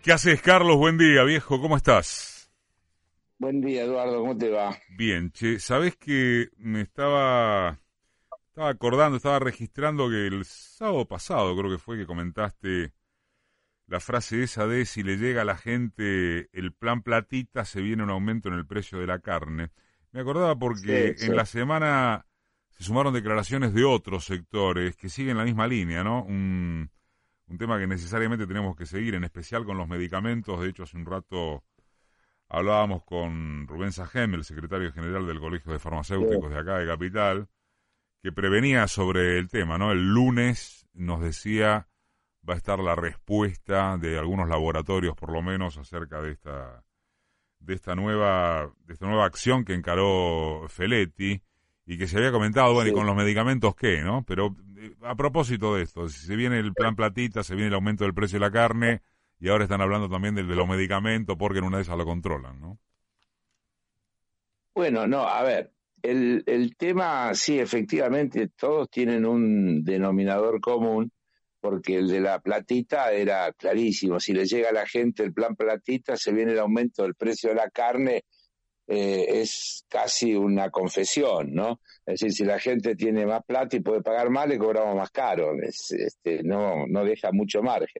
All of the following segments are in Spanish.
¿Qué haces, Carlos? Buen día, viejo, ¿cómo estás? Buen día, Eduardo, ¿cómo te va? Bien, che, ¿sabés que me estaba acordando, estaba registrando que el sábado pasado creo que fue que comentaste la frase esa de si le llega a la gente el plan platita, se viene un aumento en el precio de la carne? Me acordaba Sí, porque sí, en la semana se sumaron declaraciones de otros sectores que siguen la misma línea, ¿no? Un tema que necesariamente tenemos que seguir, en especial con los medicamentos. De hecho, hace un rato hablábamos con Rubén Sajem, el secretario general del Colegio de sí, Farmacéuticos de acá de Capital, que prevenía sobre el tema, ¿no? El lunes nos decía va a estar la respuesta de algunos laboratorios, por lo menos, acerca de esta nueva acción que encaró Feletti y que se había comentado, bueno, y sí. con los medicamentos qué, ¿no? Pero a propósito de esto, si se viene el plan platita, se viene el aumento del precio de la carne y ahora están hablando también de los medicamentos porque en una de esas lo controlan, ¿no? Bueno, no, a ver, el tema, sí, efectivamente, todos tienen un denominador común, porque el de la platita era clarísimo. Si le llega a la gente el plan platita, se viene el aumento del precio de la carne, es casi una confesión, ¿no? Es decir, si la gente tiene más plata y puede pagar más, le cobramos más caro. No deja mucho margen.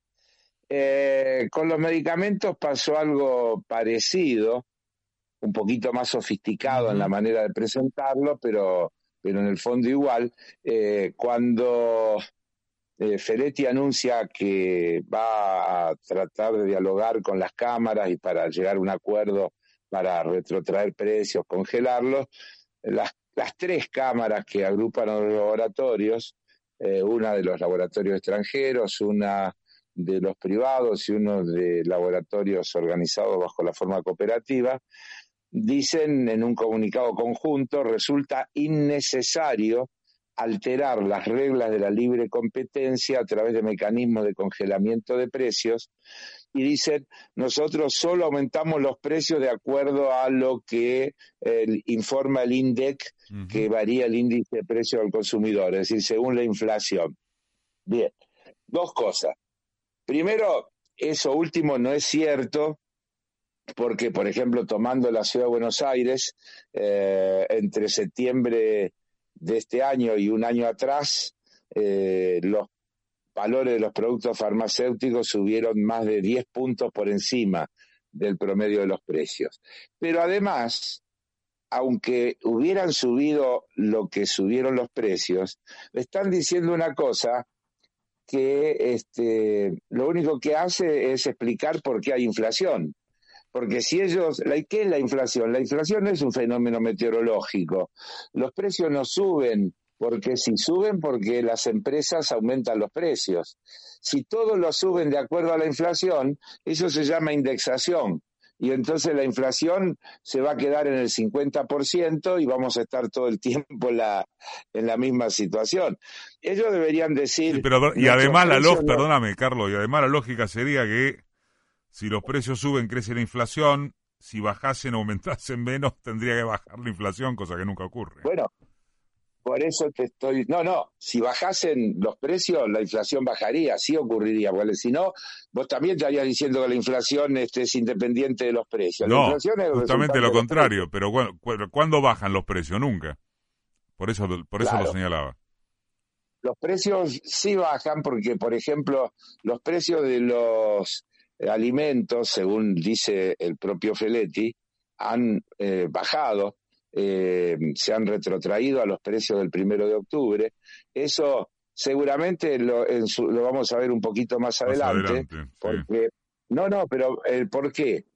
Con los medicamentos pasó algo parecido, un poquito más sofisticado en la Ujú. manera de presentarlo, pero en el fondo igual. Cuando Feletti anuncia que va a tratar de dialogar con las cámaras y para llegar a un acuerdo para retrotraer precios, congelarlos, las tres cámaras que agrupan a los laboratorios, una de los laboratorios extranjeros, una de los privados y uno de laboratorios organizados bajo la forma cooperativa, dicen en un comunicado conjunto: resulta innecesario alterar las reglas de la libre competencia a través de mecanismos de congelamiento de precios, y dicen: nosotros solo aumentamos los precios de acuerdo a lo que informa el INDEC, Ujú. que varía el índice de precio al consumidor, es decir, según la inflación. Bien, dos cosas. Primero, eso último no es cierto, porque, por ejemplo, tomando la ciudad de Buenos Aires, entre septiembre de este año y un año atrás, los valores de los productos farmacéuticos subieron más de 10 puntos por encima del promedio de los precios. Pero además, aunque hubieran subido lo que subieron los precios, están diciendo una cosa que lo único que hace es explicar por qué hay inflación. Porque si ellos, ¿qué es la inflación? La inflación no es un fenómeno meteorológico. Los precios no suben porque si suben porque las empresas aumentan los precios. Si todos lo suben de acuerdo a la inflación, eso se llama indexación. Y entonces la inflación se va a quedar en el 50% y vamos a estar todo el tiempo en la misma situación. Ellos deberían Sí, decir: pero y nuestros además precios no. perdóname, Carlos, y además la lógica sería que si los precios suben, crece la inflación, si bajasen o aumentasen menos, tendría que bajar la inflación, cosa que nunca ocurre. Bueno, por eso te estoy... No, no, si bajasen los precios, la inflación bajaría, sí ocurriría, porque si no, vos también estarías diciendo que la inflación es independiente de los precios. La No, inflación es el justamente resultado lo de los precios. contrario, pero ¿cuándo bajan los precios? Nunca. Por eso lo Claro, señalaba. los precios sí bajan porque, por ejemplo, los precios de los alimentos, según dice el propio Feletti, han bajado, se han retrotraído a los precios del 1 de octubre. Eso seguramente lo vamos a ver un poquito más Más adelante, adelante, sí. porque... No, no, pero ¿por qué?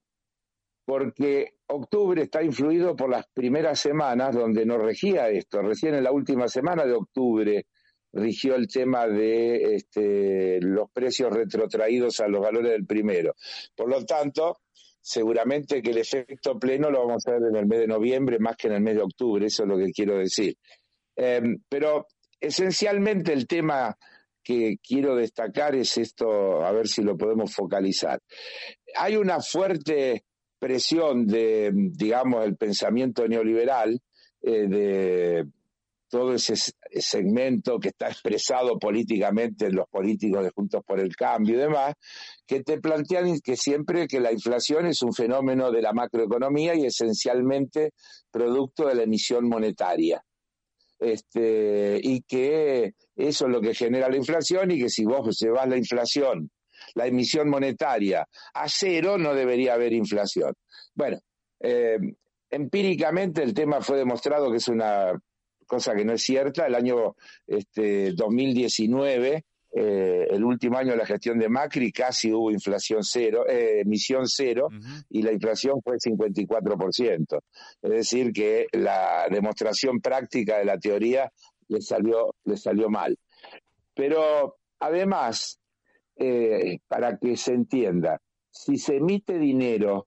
Porque octubre está influido por las primeras semanas donde no regía esto. Recién en la última semana de octubre rigió el tema de los precios retrotraídos a los valores del primero. Por lo tanto, seguramente que el efecto pleno lo vamos a ver en el mes de noviembre más que en el mes de octubre, eso es lo que quiero decir. Pero esencialmente el tema que quiero destacar es esto, a ver si lo podemos focalizar. Hay una fuerte presión de, digamos, el pensamiento neoliberal, de todo ese segmento que está expresado políticamente en los políticos de Juntos por el Cambio y demás, que te plantean que siempre que la inflación es un fenómeno de la macroeconomía y esencialmente producto de la emisión monetaria. Y que eso es lo que genera la inflación, y que si vos llevas la inflación, la emisión monetaria a cero, no debería haber inflación. Bueno, empíricamente el tema fue demostrado que es una cosa que no es cierta. El año 2019, el último año de la gestión de Macri, casi hubo inflación cero, emisión cero, y la inflación fue 54%. Es decir, que la demostración práctica de la teoría le salió mal. Pero además, para que se entienda, si se emite dinero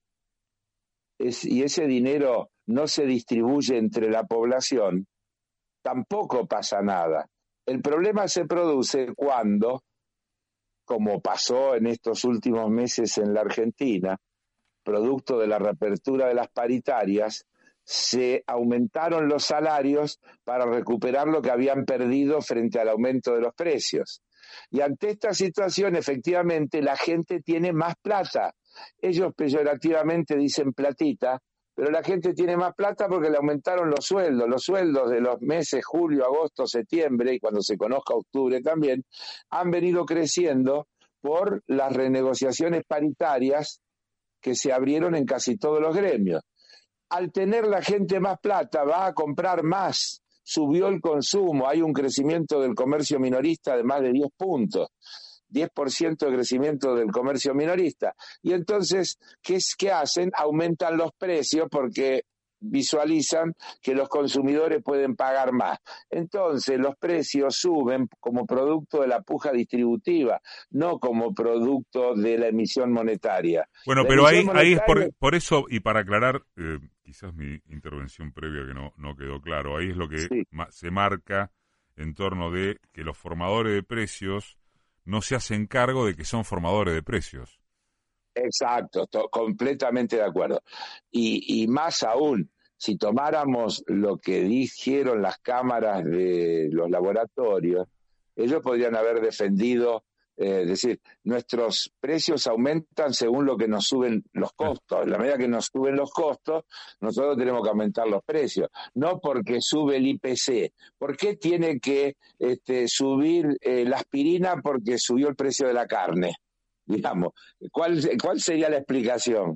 y ese dinero no se distribuye entre la población, tampoco pasa nada. El problema se produce cuando, como pasó en estos últimos meses en la Argentina, producto de la reapertura de las paritarias, se aumentaron los salarios para recuperar lo que habían perdido frente al aumento de los precios. Y ante esta situación, efectivamente, la gente tiene más plata. Ellos peyorativamente dicen platita, pero la gente tiene más plata porque le aumentaron los sueldos de los meses julio, agosto, septiembre, y cuando se conozca octubre también, han venido creciendo por las renegociaciones paritarias que se abrieron en casi todos los gremios. Al tener la gente más plata, va a comprar más, subió el consumo, hay un crecimiento del comercio minorista de más de 10 puntos. 10% de crecimiento del comercio minorista. Y entonces, ¿qué hacen? Aumentan los precios porque visualizan que los consumidores pueden pagar más. Entonces, los precios suben como producto de la puja distributiva, no como producto de la emisión monetaria. Bueno, la pero ahí monetaria... es por eso, y para aclarar, quizás mi intervención previa que no quedó claro, ahí es lo que sí. Se marca en torno de que los formadores de precios no se hacen cargo de que son formadores de precios. Exacto, completamente de acuerdo. Y más aún, si tomáramos lo que dijeron las cámaras de los laboratorios, ellos podrían haber defendido, decir, nuestros precios aumentan según lo que nos suben los costos. En la medida que nos suben los costos, nosotros tenemos que aumentar los precios. No porque sube el IPC. ¿Por qué tiene que subir la aspirina porque subió el precio de la carne? Digamos, ¿cuál sería la explicación?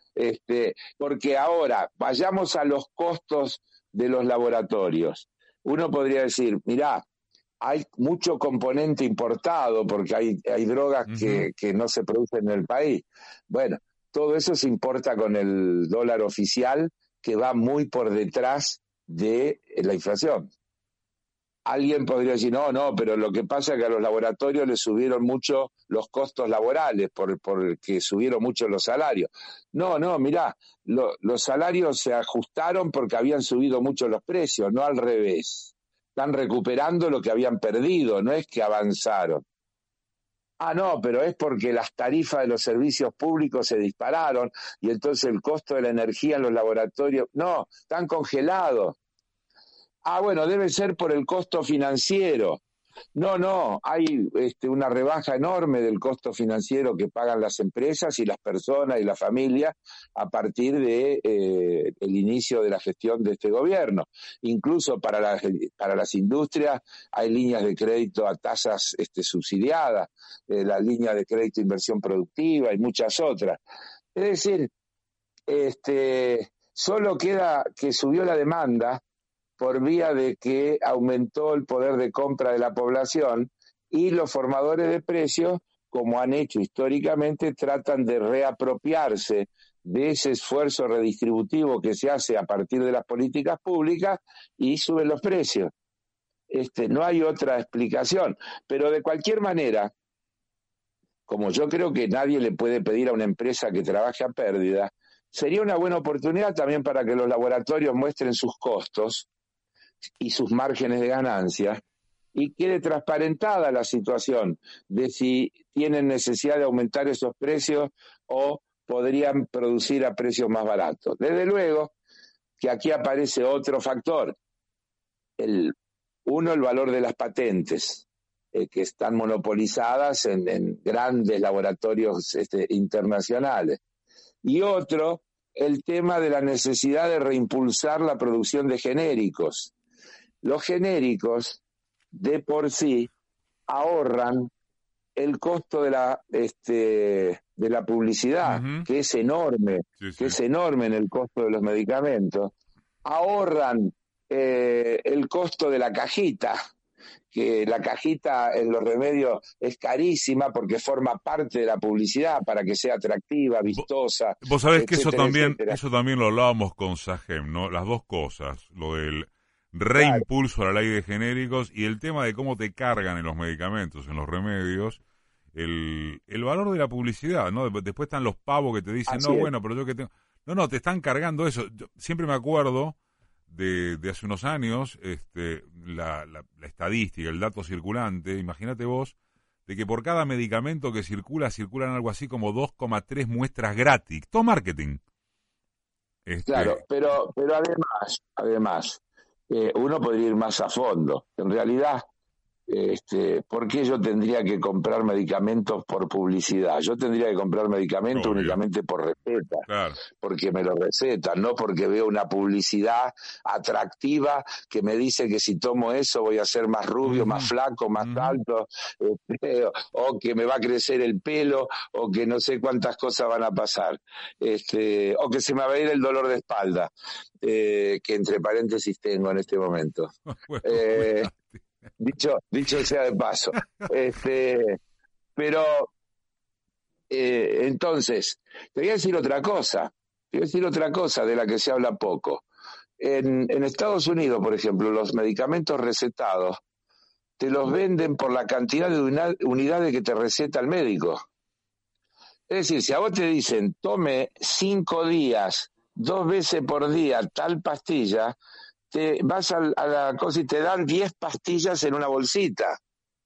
Porque ahora, vayamos a los costos de los laboratorios. Uno podría decir, mirá, hay mucho componente importado porque hay drogas que no se producen en el país. Bueno, todo eso se importa con el dólar oficial, que va muy por detrás de la inflación. Alguien podría decir, no, pero lo que pasa es que a los laboratorios les subieron mucho los costos laborales porque subieron mucho los salarios. No, mirá, los salarios se ajustaron porque habían subido mucho los precios, no al revés. Están recuperando lo que habían perdido, no es que avanzaron. No, pero es porque las tarifas de los servicios públicos se dispararon y entonces el costo de la energía en los laboratorios, no, están congelados. Bueno, debe ser por el costo financiero. No, hay una rebaja enorme del costo financiero que pagan las empresas y las personas y las familias a partir de el inicio de la gestión de este gobierno. Incluso para las industrias hay líneas de crédito a tasas subsidiadas, la línea de crédito de inversión productiva y muchas otras. Es decir, solo queda que subió la demanda por vía de que aumentó el poder de compra de la población, y los formadores de precios, como han hecho históricamente, tratan de reapropiarse de ese esfuerzo redistributivo que se hace a partir de las políticas públicas y suben los precios. No hay otra explicación, pero de cualquier manera, como yo creo que nadie le puede pedir a una empresa que trabaje a pérdida, sería una buena oportunidad también para que los laboratorios muestren sus costos y sus márgenes de ganancia, y quede transparentada la situación de si tienen necesidad de aumentar esos precios o podrían producir a precios más baratos. Desde luego que aquí aparece otro factor, el Uno, el valor de las patentes, que están monopolizadas en grandes laboratorios internacionales. Y otro, el tema de la necesidad de reimpulsar la producción de genéricos. Los genéricos, de por sí, ahorran el costo de la publicidad, que es enorme, que es enorme en el costo de los medicamentos. Ahorran el costo de la cajita, que la cajita en los remedios es carísima porque forma parte de la publicidad para que sea atractiva, vistosa. Vos sabés que etcétera. eso también lo hablábamos con Sajem, ¿no? Las dos cosas, lo del reimpulso a la ley de genéricos y el tema de cómo te cargan en los medicamentos, en los remedios, el valor de la publicidad, ¿no? Después están los pavos que te dicen, Así no, es. bueno, pero yo que tengo... No, te están cargando eso. Yo siempre me acuerdo de hace unos años, la estadística, el dato circulante, imagínate vos, de que por cada medicamento que circulan algo así como 2,3 muestras gratis. Todo marketing. Claro, pero además, uno podría ir más a fondo. En realidad, ¿por qué yo tendría que comprar medicamentos por publicidad? Yo tendría que comprar medicamentos únicamente por receta, claro, porque me lo recetan, no porque veo una publicidad atractiva que me dice que si tomo eso voy a ser más rubio, más flaco, más alto, o que me va a crecer el pelo, o que no sé cuántas cosas van a pasar, o que se me va a ir el dolor de espalda, que entre paréntesis tengo en este momento. bueno, Dicho sea de paso. Pero entonces, te voy a decir otra cosa. De la que se habla poco. En Estados Unidos, por ejemplo, los medicamentos recetados te los venden por la cantidad de unidades que te receta el médico. Es decir, si a vos te dicen, tome 5 días, 2 veces por día, tal pastilla, te vas a la cosa y te dan 10 pastillas en una bolsita.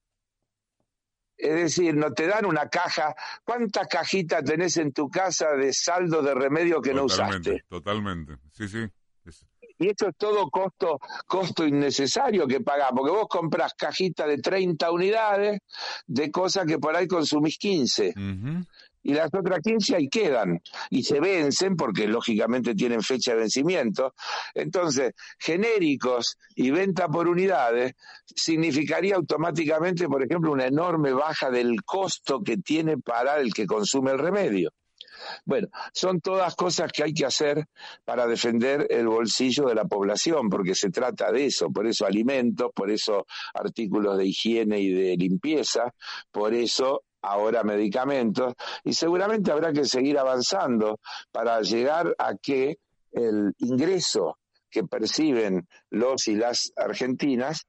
Es decir, no te dan una caja. ¿Cuántas cajitas tenés en tu casa de saldo de remedio que no usaste? Totalmente, sí. Y esto es todo costo innecesario que pagás, porque vos comprás cajitas de 30 unidades de cosas que por ahí consumís 15. Y las otras 15 ahí quedan y se vencen porque lógicamente tienen fecha de vencimiento. Entonces, genéricos y venta por unidades significaría automáticamente, por ejemplo, una enorme baja del costo que tiene para el que consume el remedio. Bueno, son todas cosas que hay que hacer para defender el bolsillo de la población, porque se trata de eso, por eso alimentos, por eso artículos de higiene y de limpieza, por eso ahora medicamentos, y seguramente habrá que seguir avanzando para llegar a que el ingreso que perciben los y las argentinas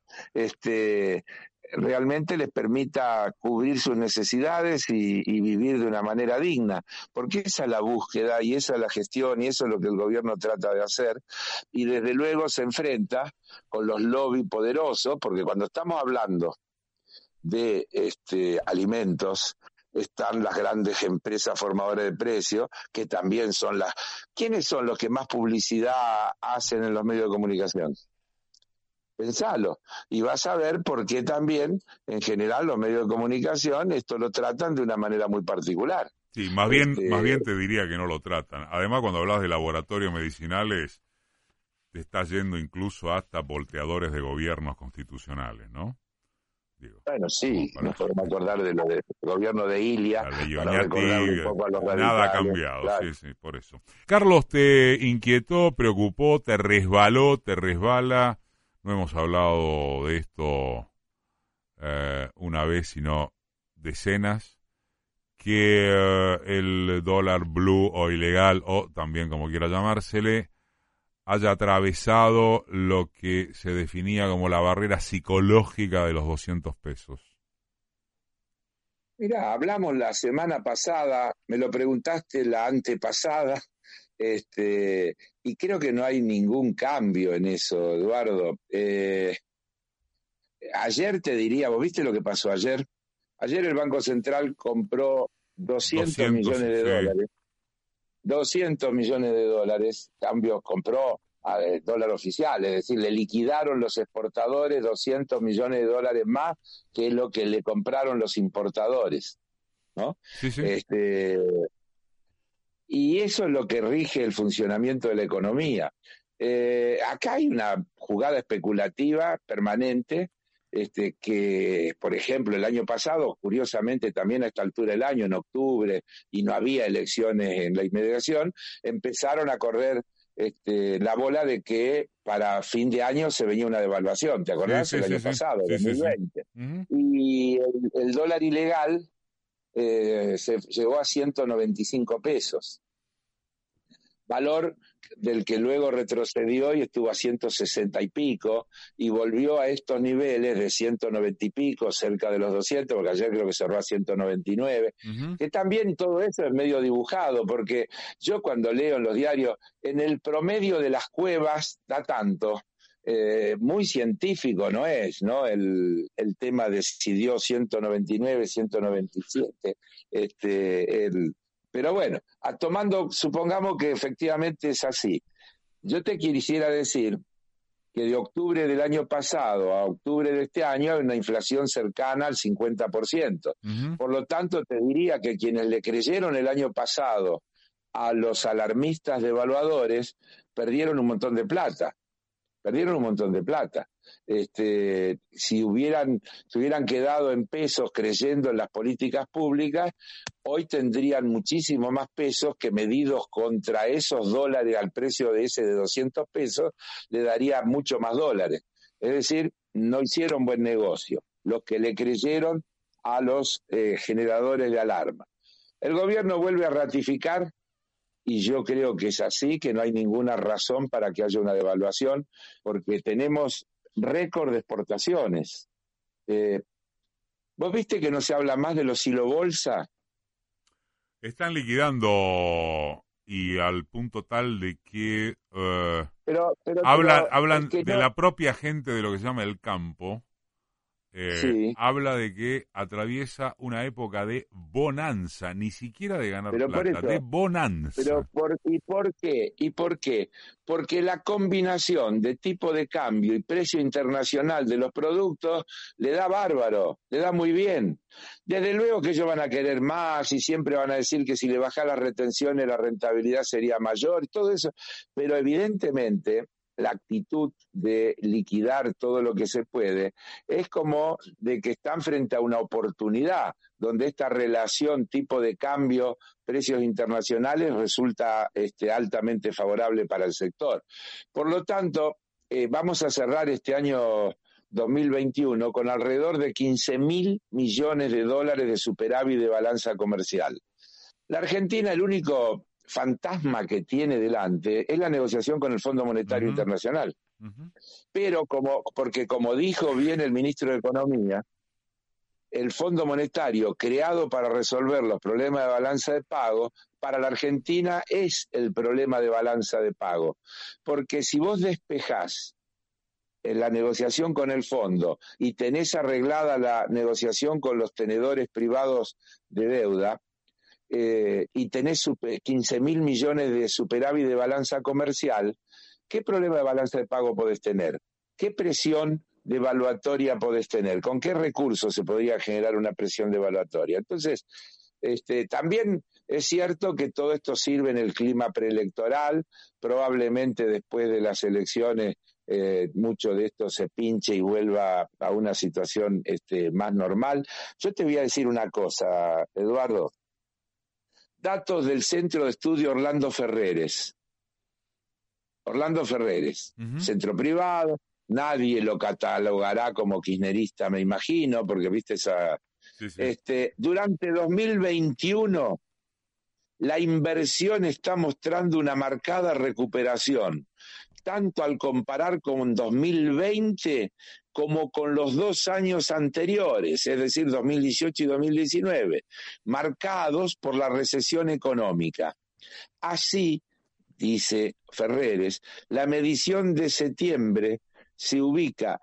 realmente les permita cubrir sus necesidades y vivir de una manera digna, porque esa es la búsqueda y esa es la gestión y eso es lo que el gobierno trata de hacer, y desde luego se enfrenta con los lobbies poderosos, porque cuando estamos hablando de alimentos, están las grandes empresas formadoras de precios, que también son las... ¿Quiénes son los que más publicidad hacen en los medios de comunicación? Pensalo, y vas a ver por qué también, en general, los medios de comunicación esto lo tratan de una manera muy particular. Sí, más bien te diría que no lo tratan. Además, cuando hablas de laboratorios medicinales, te estás yendo incluso hasta volteadores de gobiernos constitucionales, ¿no? Digo, bueno, sí, no podemos acordar de lo del gobierno de Ilia, para recordar un poco a los radicales. Nada ha cambiado, claro. Sí, por eso. Carlos, ¿te inquietó, preocupó, te resbala? No hemos hablado de esto una vez, sino decenas, que el dólar blue o ilegal, o también como quiera llamársele, haya atravesado lo que se definía como la barrera psicológica de los 200 pesos. Mirá, hablamos la semana pasada, me lo preguntaste la antepasada, y creo que no hay ningún cambio en eso, Eduardo. Ayer te diría, ¿vos viste lo que pasó ayer? Ayer el Banco Central compró 200 millones de dólares. 200 millones de dólares, compró dólar oficial, es decir, le liquidaron los exportadores 200 millones de dólares más que lo que le compraron los importadores, ¿no? Sí, sí. Y eso es lo que rige el funcionamiento de la economía. Acá hay una jugada especulativa permanente, que, por ejemplo, el año pasado, curiosamente también a esta altura del año, en octubre, y no había elecciones en la inmediación, empezaron a correr la bola de que para fin de año se venía una devaluación, ¿te acordás? Sí, El sí, año sí. pasado, Sí, sí, sí. 2020. Ujú. Y el dólar ilegal se llegó a 195 pesos, valor del que luego retrocedió y estuvo a 160 y pico, y volvió a estos niveles de 190 y pico, cerca de los 200, porque ayer creo que cerró a 199, Ujú. que también todo eso es medio dibujado, porque yo cuando leo en los diarios, en el promedio de las cuevas da tanto, muy científico no es, ¿no? El tema de si dio 199, 197, pero bueno, supongamos que efectivamente es así. Yo te quisiera decir que de octubre del año pasado a octubre de este año hay una inflación cercana al 50%. Ujú. Por lo tanto, te diría que quienes le creyeron el año pasado a los alarmistas devaluadores perdieron un montón de plata. Perdieron un montón de plata. Si se hubieran quedado en pesos creyendo en las políticas públicas, hoy tendrían muchísimo más pesos que, medidos contra esos dólares al precio de ese de 200 pesos, le daría mucho más dólares. Es decir, no hicieron buen negocio los que le creyeron a los generadores de alarma. El gobierno vuelve a ratificar, y yo creo que es así, que no hay ninguna razón para que haya una devaluación, porque tenemos récord de exportaciones. ¿Vos viste que no se habla más de los hilo bolsa? Están liquidando y al punto tal de que Es hablan que de no, la propia gente de lo que se llama el campo. sí, Habla de que atraviesa una época de bonanza, ni siquiera de ganar pero por plata, de eso, bonanza. ¿y por qué? ¿Y por qué? Porque la combinación de tipo de cambio y precio internacional de los productos le da bárbaro, le da muy bien. Desde luego que ellos van a querer más y siempre van a decir que si le baja las retenciones la rentabilidad sería mayor y todo eso, pero evidentemente la actitud de liquidar todo lo que se puede es como de que están frente a una oportunidad donde esta relación tipo de cambio precios internacionales resulta altamente favorable para el sector. Por lo tanto, vamos a cerrar este año 2021 con alrededor de 15.000 millones de dólares de superávit de balanza comercial. La Argentina, el único fantasma que tiene delante es la negociación con el Fondo Monetario Ujú, Internacional. ujú. Pero porque como dijo bien el ministro de Economía, el Fondo Monetario, creado para resolver los problemas de balanza de pago, para la Argentina es el problema de balanza de pago. Porque si vos despejás en la negociación con el fondo y tenés arreglada la negociación con los tenedores privados de deuda, y tenés 15.000 millones de superávit de balanza comercial, ¿qué problema de balanza de pago podés tener? ¿Qué presión devaluatoria podés tener? ¿Con qué recursos se podría generar una presión devaluatoria? Entonces, también es cierto que todo esto sirve en el clima preelectoral, probablemente después de las elecciones mucho de esto se pinche y vuelva a una situación más normal. Yo te voy a decir una cosa, Eduardo. Datos del Centro de Estudio Orlando Ferreres. Orlando Ferreres, Ujú. centro privado, nadie lo catalogará como kirchnerista, me imagino, porque viste esa... Sí, sí. Durante 2021, la inversión está mostrando una marcada recuperación, tanto al comparar con 2020 como con los 2 años anteriores, es decir, 2018 y 2019, marcados por la recesión económica. Así, dice Ferreres, la medición de septiembre se ubica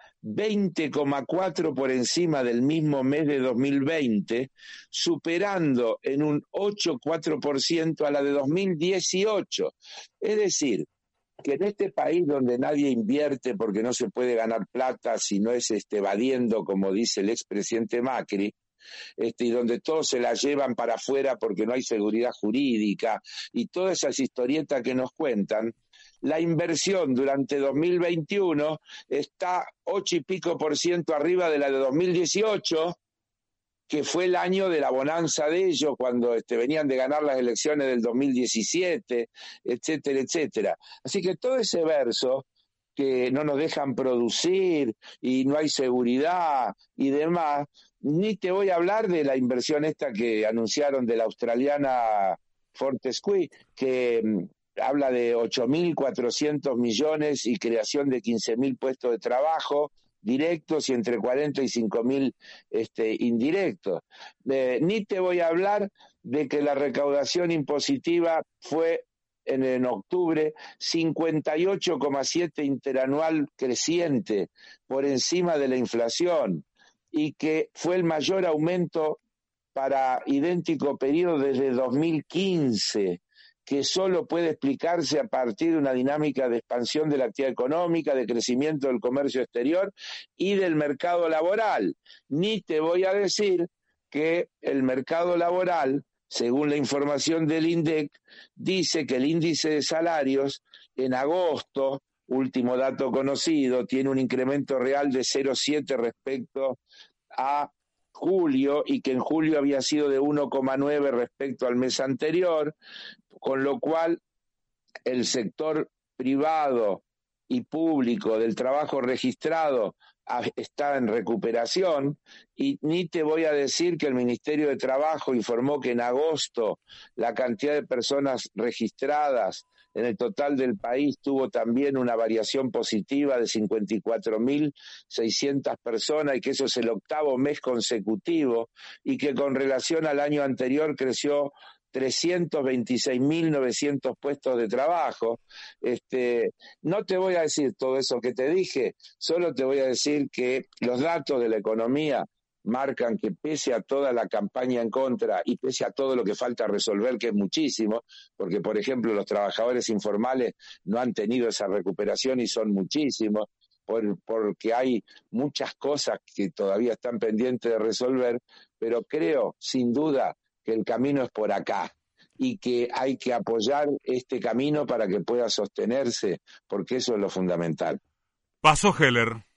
20,4 por encima del mismo mes de 2020, superando en un 8,4% a la de 2018. Es decir, que en este país donde nadie invierte porque no se puede ganar plata si no es evadiendo, como dice el expresidente Macri, y donde todos se la llevan para afuera porque no hay seguridad jurídica y todas esas historietas que nos cuentan, la inversión durante 2021 está 8 y pico % arriba de la de 2018, que fue el año de la bonanza de ellos, cuando venían de ganar las elecciones del 2017, etcétera, etcétera. Así que todo ese verso, que no nos dejan producir y no hay seguridad y demás, ni te voy a hablar de la inversión esta que anunciaron de la australiana Fortescue, que habla de 8.400 millones y creación de 15.000 puestos de trabajo directos y entre 40 y 5.000 indirectos. Ni te voy a hablar de que la recaudación impositiva fue en octubre 58,7 interanual creciente por encima de la inflación y que fue el mayor aumento para idéntico periodo desde 2015, que solo puede explicarse a partir de una dinámica de expansión de la actividad económica, de crecimiento del comercio exterior y del mercado laboral. Ni te voy a decir que el mercado laboral, según la información del INDEC, dice que el índice de salarios en agosto, último dato conocido, tiene un incremento real de 0,7 respecto a julio y que en julio había sido de 1,9 respecto al mes anterior, con lo cual el sector privado y público del trabajo registrado está en recuperación, y ni te voy a decir que el Ministerio de Trabajo informó que en agosto la cantidad de personas registradas en el total del país tuvo también una variación positiva de 54.600 personas y que eso es el octavo mes consecutivo y que con relación al año anterior creció 326.900 puestos de trabajo. No te voy a decir todo eso que te dije, solo te voy a decir que los datos de la economía marcan que pese a toda la campaña en contra y pese a todo lo que falta resolver, que es muchísimo, porque por ejemplo los trabajadores informales no han tenido esa recuperación y son muchísimos, porque hay muchas cosas que todavía están pendientes de resolver, pero creo sin duda que el camino es por acá y que hay que apoyar este camino para que pueda sostenerse, porque eso es lo fundamental. Pasó Heller.